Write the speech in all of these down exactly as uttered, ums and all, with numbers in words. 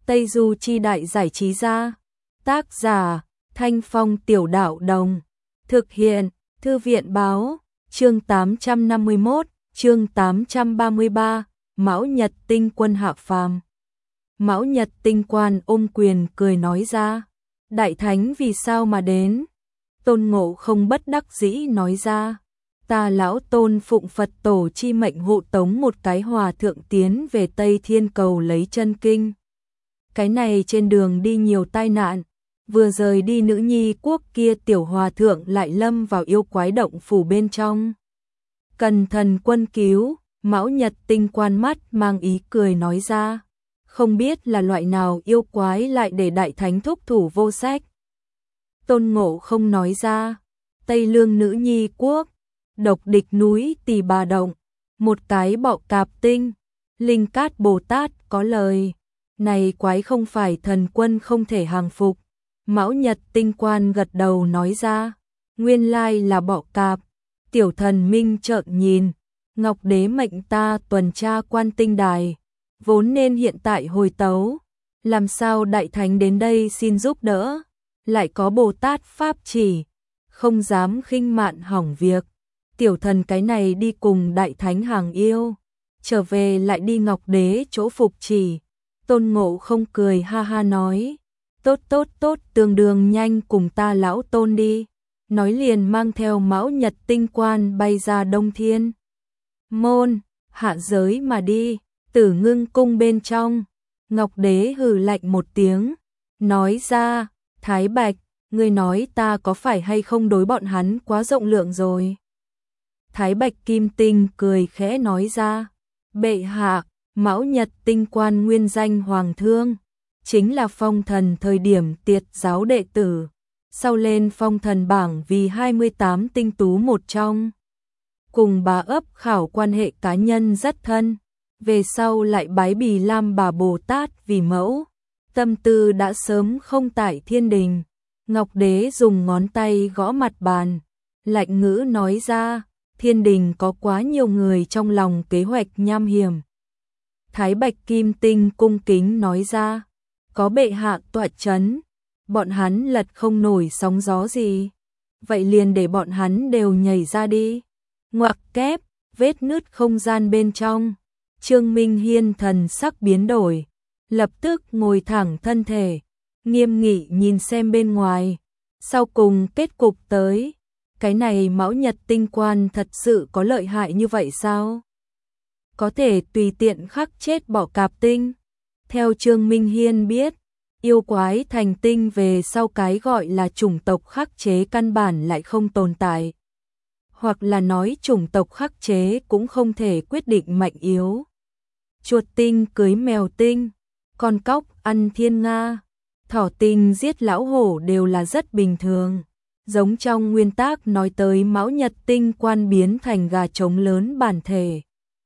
Tây Du Chi Đại Giải Trí Gia. Tác giả Thanh Phong Tiểu Đạo Đồng. Thực hiện Thư viện Báo. Chương tám trăm năm mươi mốt, chương tám trăm ba mươi ba, Mão Nhật Tinh Quân hạ phàm. Mão Nhật Tinh Quan ôm quyền cười nói ra, Đại Thánh vì sao mà đến? Tôn Ngộ Không bất đắc dĩ nói ra, ta lão Tôn phụng Phật tổ chi mệnh hộ tống một cái hòa thượng tiến về Tây Thiên Cầu lấy chân kinh. Cái này trên đường đi nhiều tai nạn, vừa rời đi nữ nhi quốc kia tiểu hòa thượng lại lâm vào yêu quái động phủ bên trong. Cần thần quân cứu. Mão Nhật Tinh Quan mắt mang ý cười nói ra, không biết là loại nào yêu quái lại để Đại Thánh thúc thủ vô sách. Tôn Ngộ Không nói ra, Tây Lương nữ nhi quốc, độc địch núi Tỳ Bà Động, một cái bọ cạp tinh, Linh Cát Bồ Tát có lời, này quái không phải thần quân không thể hàng phục. Mão Nhật Tinh Quan gật đầu nói ra, nguyên lai là bọ cạp. Tiểu thần minh trợn nhìn, Ngọc Đế mệnh ta tuần tra Quan Tinh Đài, vốn nên hiện tại hồi tấu, làm sao Đại Thánh đến đây xin giúp đỡ, lại có Bồ Tát pháp chỉ, không dám khinh mạn hỏng việc. Tiểu thần cái này đi cùng Đại Thánh hàng yêu, trở về lại đi Ngọc Đế chỗ phục chỉ. Tôn Ngộ Không cười ha ha nói, tốt tốt tốt, tương đương nhanh cùng ta lão Tôn đi. Nói liền mang theo Mão Nhật Tinh Quan bay ra Đông Thiên Môn, hạ giới mà đi. Tử Ngưng cung bên trong, Ngọc Đế hừ lạnh một tiếng, nói ra, Thái Bạch, ngươi nói ta có phải hay không đối bọn hắn quá rộng lượng rồi? Thái Bạch Kim Tinh cười khẽ nói ra, bệ hạ, Mão Nhật Tinh Quan nguyên danh Hoàng Thương, chính là phong thần thời điểm tiệt giáo đệ tử, sau lên phong thần bảng vì hai mươi tám tinh tú một trong. Cùng bà ấp khảo quan hệ cá nhân rất thân, về sau lại bái Bì Lam bà Bồ Tát vì mẫu, tâm tư đã sớm không tại thiên đình. Ngọc Đế dùng ngón tay gõ mặt bàn, lạnh ngữ nói ra, thiên đình có quá nhiều người trong lòng kế hoạch nham hiểm. Thái Bạch Kim Tinh cung kính nói ra, có bệ hạ tọa chấn, bọn hắn lật không nổi sóng gió gì, vậy liền để bọn hắn đều nhảy ra đi. Ngoặc kép, vết nứt không gian bên trong, Trương Minh Hiên thần sắc biến đổi, lập tức ngồi thẳng thân thể, nghiêm nghị nhìn xem bên ngoài. Sau cùng kết cục tới, cái này Mão Nhật Tinh Quan thật sự có lợi hại như vậy sao? Có thể tùy tiện khắc chết bọ cạp tinh. Theo Trương Minh Hiên biết, yêu quái thành tinh về sau cái gọi là chủng tộc khắc chế căn bản lại không tồn tại. Hoặc là nói chủng tộc khắc chế cũng không thể quyết định mạnh yếu. Chuột tinh cưới mèo tinh, con cóc ăn thiên nga, thỏ tinh giết lão hổ đều là rất bình thường. Giống trong nguyên tác nói tới Mão Nhật Tinh Quan biến thành gà trống lớn bản thể.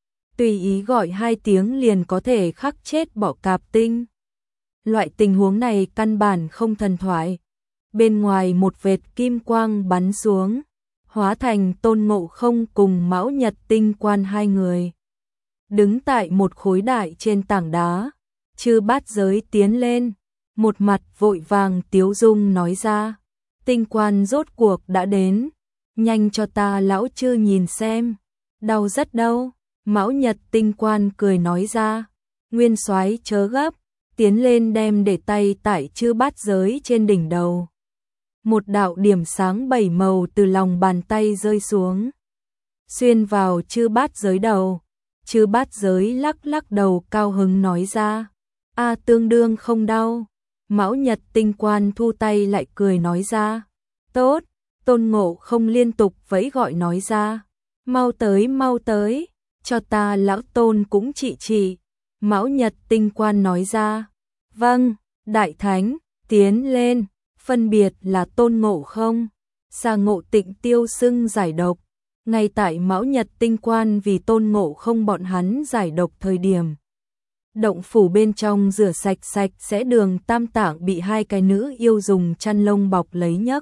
Tùy ý gọi hai tiếng liền có thể khắc chết bọ cạp tinh. Loại tình huống này căn bản không thần thoại. Bên ngoài một vệt kim quang bắn xuống, hóa thành Tôn Ngộ Không cùng Mão Nhật Tinh Quan hai người. Đứng tại một khối đại trên tảng đá, Chư Bát Giới tiến lên, một mặt vội vàng tiếu dung nói ra, Tinh Quan rốt cuộc đã đến, nhanh cho ta lão chư nhìn xem, đau rất đâu. Mão Nhật Tinh Quan cười nói ra, Nguyên Soái chớ gấp, tiến lên đem để tay tại Chư Bát Giới trên đỉnh đầu. Một đạo điểm sáng bảy màu từ lòng bàn tay rơi xuống, xuyên vào Chư Bát Giới đầu. Chư Bát Giới lắc lắc đầu cao hứng nói ra, a tương đương không đau. Mão Nhật Tinh Quan thu tay lại cười nói ra, tốt. Tôn Ngộ Không liên tục vẫy gọi nói ra, mau tới mau tới, cho ta lão Tôn cũng trị trị. Mão Nhật Tinh Quan nói ra, vâng, Đại Thánh, tiến lên. Phân biệt là Tôn Ngộ Không, Sa Ngộ Tịnh tiêu xưng giải độc. Ngay tại Mão Nhật Tinh Quan vì Tôn Ngộ Không bọn hắn giải độc thời điểm, động phủ bên trong rửa sạch sạch sẽ đường tam tạng bị hai cái nữ yêu dùng chăn lông bọc lấy nhấc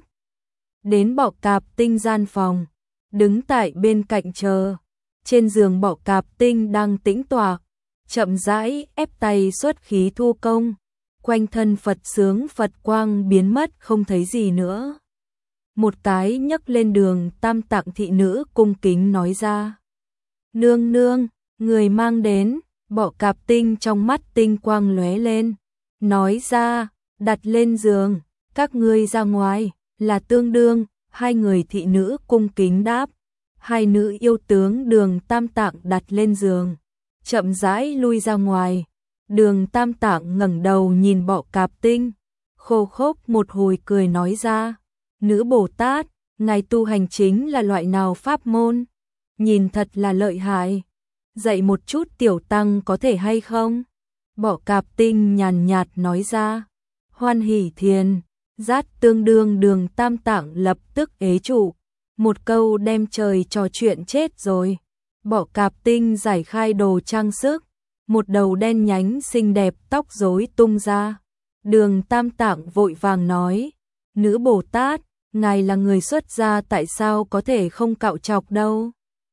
đến bọ cạp tinh gian phòng, đứng tại bên cạnh chờ. Trên giường bọ cạp tinh đang tĩnh tọa, chậm rãi ép tay xuất khí thu công, quanh thân Phật sướng Phật quang biến mất không thấy gì nữa. Một cái nhấc lên Đường Tam Tạng thị nữ cung kính nói ra. Nương nương, người mang đến. Bọ Cạp Tinh trong mắt tinh quang lóe lên, nói ra, đặt lên giường, các ngươi ra ngoài, là tương đương. Hai người thị nữ cung kính đáp. Hai nữ yêu tướng Đường Tam Tạng đặt lên giường, chậm rãi lui ra ngoài. Đường Tam Tạng ngẩng đầu nhìn Bọ Cạp Tinh, khô khốc một hồi cười nói ra, nữ Bồ Tát, ngài tu hành chính là loại nào pháp môn? Nhìn thật là lợi hại, dạy một chút tiểu tăng có thể hay không? Bọ Cạp Tinh nhàn nhạt nói ra, Hoan Hỷ Thiền, Giác tương đương. Đường Tam Tạng lập tức ế trụ, một câu đem trời trò chuyện chết rồi. Bọ Cạp Tinh giải khai đồ trang sức, một đầu đen nhánh xinh đẹp tóc rối tung ra. Đường Tam Tạng vội vàng nói, nữ Bồ Tát, ngài là người xuất gia tại sao có thể không cạo trọc đâu?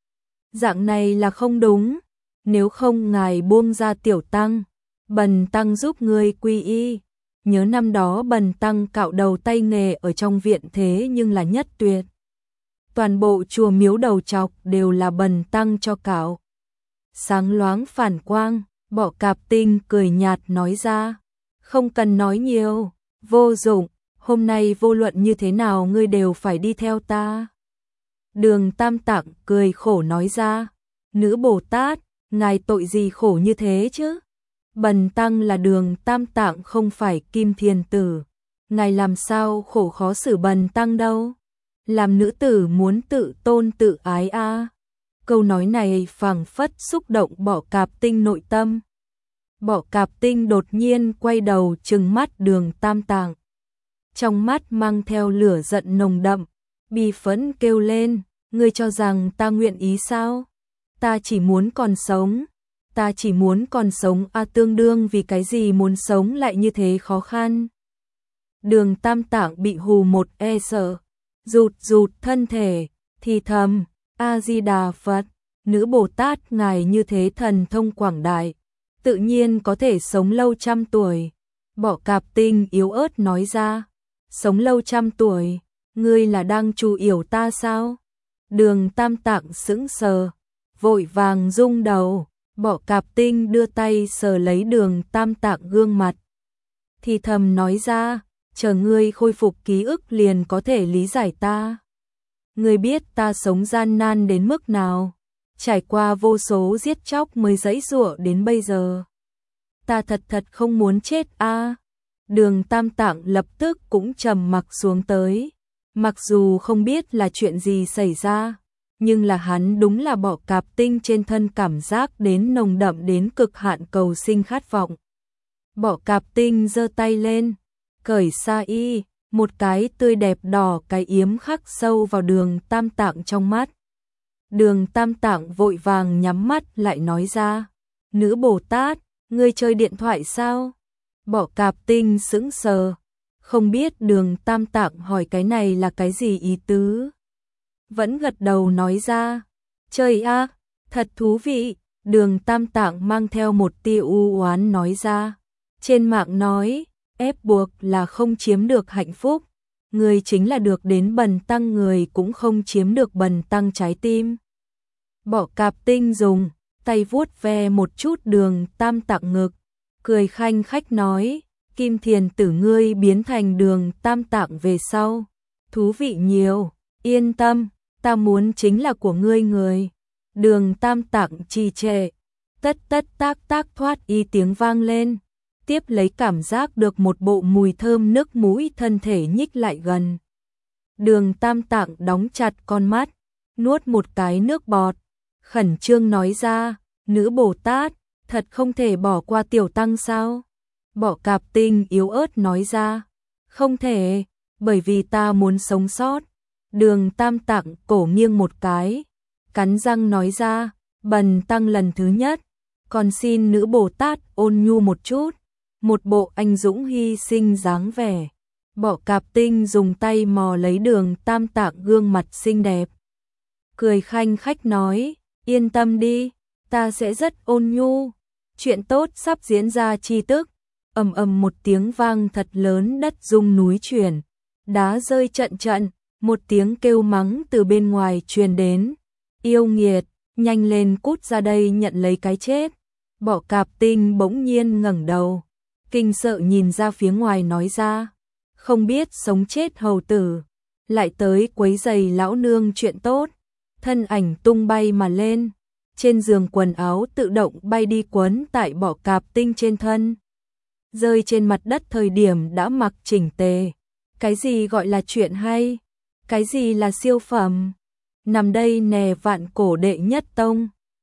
Dạng này là không đúng, nếu không ngài buông ra tiểu tăng, bần tăng giúp ngươi quy y. Nhớ năm đó bần tăng cạo đầu tay nghề ở trong viện thế nhưng là nhất tuyệt. Toàn bộ chùa miếu đầu trọc đều là bần tăng cho cạo. Sáng loáng phản quang, Bọ Cạp Tinh cười nhạt nói ra, không cần nói nhiều, vô dụng, hôm nay vô luận như thế nào ngươi đều phải đi theo ta. Đường Tam Tạng cười khổ nói ra, nữ Bồ Tát, ngài tội gì khổ như thế chứ? Bần tăng là Đường Tam Tạng không phải Kim Thiền Tử, ngài làm sao khổ khó xử bần tăng đâu. Làm nữ tử muốn tự tôn tự ái a. À. Câu nói này phảng phất xúc động Bọ Cạp Tinh nội tâm. Bọ Cạp Tinh đột nhiên quay đầu trừng mắt Đường Tam Tạng, trong mắt mang theo lửa giận nồng đậm, bi phẫn kêu lên, ngươi cho rằng ta nguyện ý sao? Ta chỉ muốn còn sống, ta chỉ muốn còn sống a à, tương đương vì cái gì muốn sống lại như thế khó khăn. Đường Tam Tạng bị hù một e sợ, rụt rụt thân thể, thì thầm, A-di-đà Phật, nữ Bồ Tát ngài như thế thần thông quảng đại, tự nhiên có thể sống lâu trăm tuổi. Bọ Cạp Tinh yếu ớt nói ra, sống lâu trăm tuổi, ngươi là đang trù yểu ta sao? Đường Tam Tạng sững sờ, vội vàng rung đầu. Bọ Cạp Tinh đưa tay sờ lấy Đường Tam Tạng gương mặt, thì thầm nói ra, chờ ngươi khôi phục ký ức liền có thể lý giải ta. Ngươi biết ta sống gian nan đến mức nào, trải qua vô số giết chóc mới giãy giụa đến bây giờ. Ta thật thật không muốn chết a. À. Đường Tam Tạng lập tức cũng trầm mặc xuống tới, mặc dù không biết là chuyện gì xảy ra, nhưng là hắn đúng là Bọ Cạp Tinh trên thân cảm giác đến nồng đậm đến cực hạn cầu sinh khát vọng. Bọ Cạp Tinh giơ tay lên, cởi sa y, một cái tươi đẹp đỏ cái yếm khắc sâu vào Đường Tam Tạng trong mắt. Đường Tam Tạng vội vàng nhắm mắt lại nói ra, nữ Bồ Tát, ngươi chơi điện thoại sao? Bọ Cạp Tinh sững sờ, không biết Đường Tam Tạng hỏi cái này là cái gì ý tứ. Vẫn gật đầu nói ra, chơi a, thật thú vị. Đường Tam Tạng mang theo một tia u oán nói ra, trên mạng nói, ép buộc là không chiếm được hạnh phúc, người chính là được đến bần tăng người cũng không chiếm được bần tăng trái tim. Bọ Cạp Tinh dùng tay vuốt ve một chút Đường Tam Tạng ngực, cười khanh khách nói, Kim Thiền Tử ngươi biến thành Đường Tam Tạng về sau, thú vị nhiều, yên tâm, ta muốn chính là của ngươi người. Đường Tam Tạng trì trệ, tất tất tác tác thoát y tiếng vang lên, tiếp lấy cảm giác được một bộ mùi thơm nước mũi, thân thể nhích lại gần. Đường Tam Tạng đóng chặt con mắt, nuốt một cái nước bọt, khẩn trương nói ra, nữ Bồ Tát, thật không thể bỏ qua tiểu tăng sao? Bọ Cạp Tinh yếu ớt nói ra, không thể, bởi vì ta muốn sống sót. Đường Tam Tạng cổ nghiêng một cái, cắn răng nói ra, bần tăng lần thứ nhất, còn xin nữ Bồ Tát ôn nhu một chút, một bộ anh dũng hy sinh dáng vẻ. Bọ Cạp Tinh dùng tay mò lấy Đường Tam Tạng gương mặt xinh đẹp, cười khanh khách nói, yên tâm đi, ta sẽ rất ôn nhu, chuyện tốt sắp diễn ra chi tức, ầm ầm một tiếng vang thật lớn, đất rung núi chuyển, đá rơi trận trận, một tiếng kêu mắng từ bên ngoài truyền đến. Yêu nghiệt, nhanh lên cút ra đây nhận lấy cái chết. Bọ Cạp Tinh bỗng nhiên ngẩng đầu, kinh sợ nhìn ra phía ngoài nói ra, không biết sống chết hầu tử, lại tới quấy giày lão nương chuyện tốt. Thân ảnh tung bay mà lên, trên giường quần áo tự động bay đi quấn tại Bọ Cạp Tinh trên thân. Rơi trên mặt đất thời điểm đã mặc chỉnh tề. Cái gì gọi là chuyện hay? Cái gì là siêu phẩm? Nằm đây nè vạn cổ đệ nhất tông.